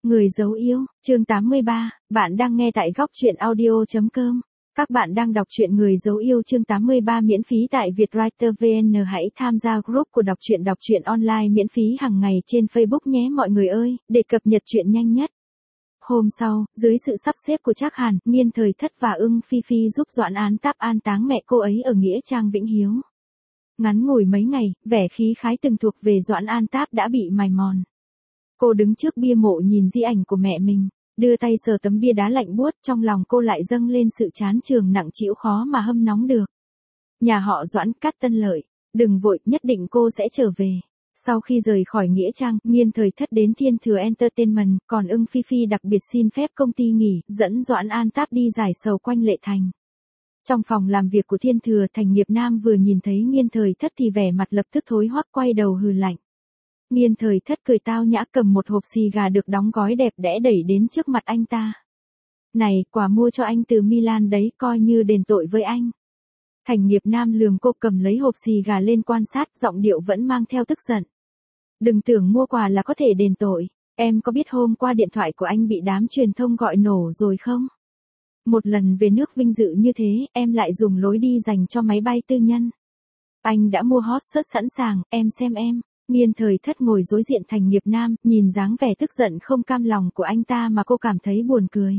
Người dấu yêu, chương 83, bạn đang nghe tại góc truyện audio.com. Các bạn đang đọc truyện Người dấu yêu chương 83 miễn phí tại Vietwriter VN. Hãy tham gia group của đọc truyện online miễn phí hàng ngày trên Facebook nhé mọi người ơi, để cập nhật truyện nhanh nhất. Hôm sau, dưới sự sắp xếp của Trác Hàn, Nghiên Thời Thất và Ưng Phi Phi giúp Doãn Án Táp an táng mẹ cô ấy ở nghĩa trang Vĩnh Hiếu. Ngắn ngủi mấy ngày, vẻ khí khái từng thuộc về Doãn An Táp đã bị mài mòn. Cô đứng trước bia mộ nhìn di ảnh của mẹ mình, đưa tay sờ tấm bia đá lạnh buốt, trong lòng cô lại dâng lên sự chán chường nặng trĩu khó mà hâm nóng được. Nhà họ Doãn, Cát Tân Lợi, đừng vội, nhất định cô sẽ trở về. Sau khi rời khỏi nghĩa trang, Nghiên Thời Thất đến Thiên Thừa Entertainment, còn Ưng Phi Phi đặc biệt xin phép công ty nghỉ, dẫn Doãn An Táp đi giải sầu quanh Lệ Thành. Trong phòng làm việc của Thiên Thừa, Thành Nghiệp Nam vừa nhìn thấy Nghiên Thời Thất thì vẻ mặt lập tức thối hoắc, quay đầu hừ lạnh. Nghiên Thời Thất cười tao nhã cầm một hộp xì gà được đóng gói đẹp đẽ đẩy đến trước mặt anh ta. Này, quà mua cho anh từ Milan đấy, coi như đền tội với anh. Thành Nghiệp Nam lườm cô, cầm lấy hộp xì gà lên quan sát, giọng điệu vẫn mang theo tức giận. Đừng tưởng mua quà là có thể đền tội, em có biết hôm qua điện thoại của anh bị đám truyền thông gọi nổ rồi không? Một lần về nước vinh dự như thế, em lại dùng lối đi dành cho máy bay tư nhân. Anh đã mua hot search sẵn sàng, em xem em. Nghiên Thời Thất ngồi đối diện Thành Nghiệp Nam, nhìn dáng vẻ tức giận không cam lòng của anh ta mà cô cảm thấy buồn cười.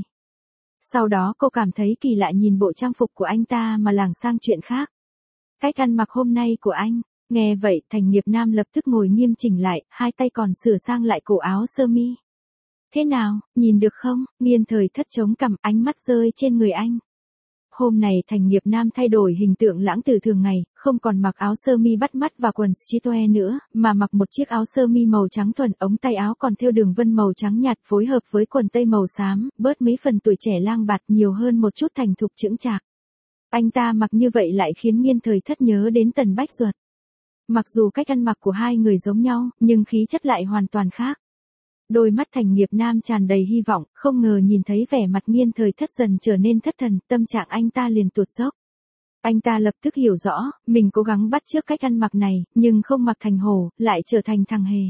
Sau đó cô cảm thấy kỳ lạ nhìn bộ trang phục của anh ta mà lảng sang chuyện khác. Cách ăn mặc hôm nay của anh, nghe vậy Thành Nghiệp Nam lập tức ngồi nghiêm chỉnh lại, hai tay còn sửa sang lại cổ áo sơ mi. Thế nào, nhìn được không? Nghiên Thời Thất chống cằm, ánh mắt rơi trên người anh. Hôm này Thành Nghiệp Nam thay đổi hình tượng lãng từ thường ngày, không còn mặc áo sơ mi bắt mắt và quần streetwear nữa, mà mặc một chiếc áo sơ mi màu trắng thuần, ống tay áo còn thêu đường vân màu trắng nhạt phối hợp với quần tây màu xám, bớt mấy phần tuổi trẻ lang bạt, nhiều hơn một chút thành thục chững chạc. Anh ta mặc như vậy lại khiến Nghiên Thời Thất nhớ đến Tần Bách Duật. Mặc dù cách ăn mặc của hai người giống nhau, nhưng khí chất lại hoàn toàn khác. Đôi mắt Thành Nghiệp Nam tràn đầy hy vọng, không ngờ nhìn thấy vẻ mặt Nghiên Thời Thất dần trở nên thất thần, tâm trạng anh ta liền tụt dốc. Anh ta lập tức hiểu rõ, mình cố gắng bắt chước cách ăn mặc này, nhưng không mặc thành hổ, lại trở thành thằng hề.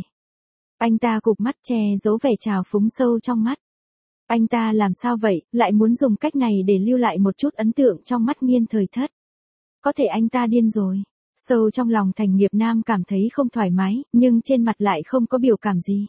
Anh ta cụp mắt che giấu vẻ trào phúng sâu trong mắt. Anh ta làm sao vậy, lại muốn dùng cách này để lưu lại một chút ấn tượng trong mắt Nghiên Thời Thất. Có thể anh ta điên rồi. Sâu trong lòng Thành Nghiệp Nam cảm thấy không thoải mái, nhưng trên mặt lại không có biểu cảm gì.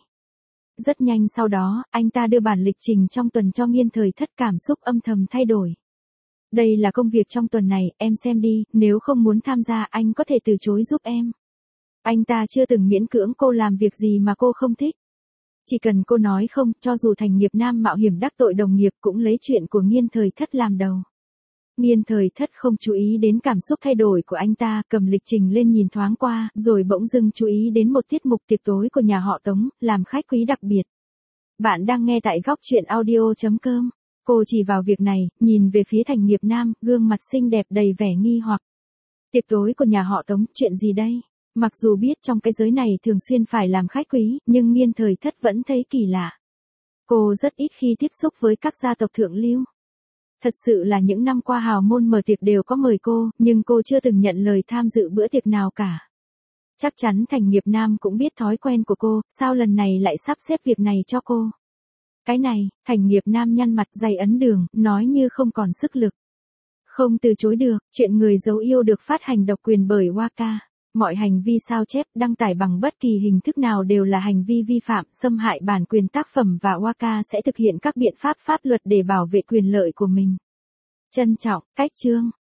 Rất nhanh sau đó, anh ta đưa bản lịch trình trong tuần cho Nghiên Thời Thất, cảm xúc âm thầm thay đổi. Đây là công việc trong tuần này, em xem đi, nếu không muốn tham gia anh có thể từ chối giúp em. Anh ta chưa từng miễn cưỡng cô làm việc gì mà cô không thích. Chỉ cần cô nói không, cho dù Thành Nghiệp Nam mạo hiểm đắc tội đồng nghiệp cũng lấy chuyện của Nghiên Thời Thất làm đầu. Nghiên Thời Thất không chú ý đến cảm xúc thay đổi của anh ta, cầm lịch trình lên nhìn thoáng qua, rồi bỗng dưng chú ý đến một tiết mục tiệc tối của nhà họ Tống, làm khách quý đặc biệt. Bạn đang nghe tại góc truyện audio.com. Cô chỉ vào việc này, nhìn về phía Thành Nghiệp Nam, gương mặt xinh đẹp đầy vẻ nghi hoặc. Tiệc tối của nhà họ Tống, chuyện gì đây? Mặc dù biết trong cái giới này thường xuyên phải làm khách quý, nhưng Nghiên Thời Thất vẫn thấy kỳ lạ. Cô rất ít khi tiếp xúc với các gia tộc thượng lưu. Thật sự là những năm qua hào môn mở tiệc đều có mời cô, nhưng cô chưa từng nhận lời tham dự bữa tiệc nào cả. Chắc chắn Thành Nghiệp Nam cũng biết thói quen của cô, sao lần này lại sắp xếp việc này cho cô. Cái này, Thành Nghiệp Nam nhăn mặt dày ấn đường, nói như không còn sức lực. Không từ chối được, chuyện Người dấu yêu được phát hành độc quyền bởi Waka. Mọi hành vi sao chép, đăng tải bằng bất kỳ hình thức nào đều là hành vi vi phạm, xâm hại bản quyền tác phẩm và Waka sẽ thực hiện các biện pháp pháp luật để bảo vệ quyền lợi của mình. Trân trọng, cách chương.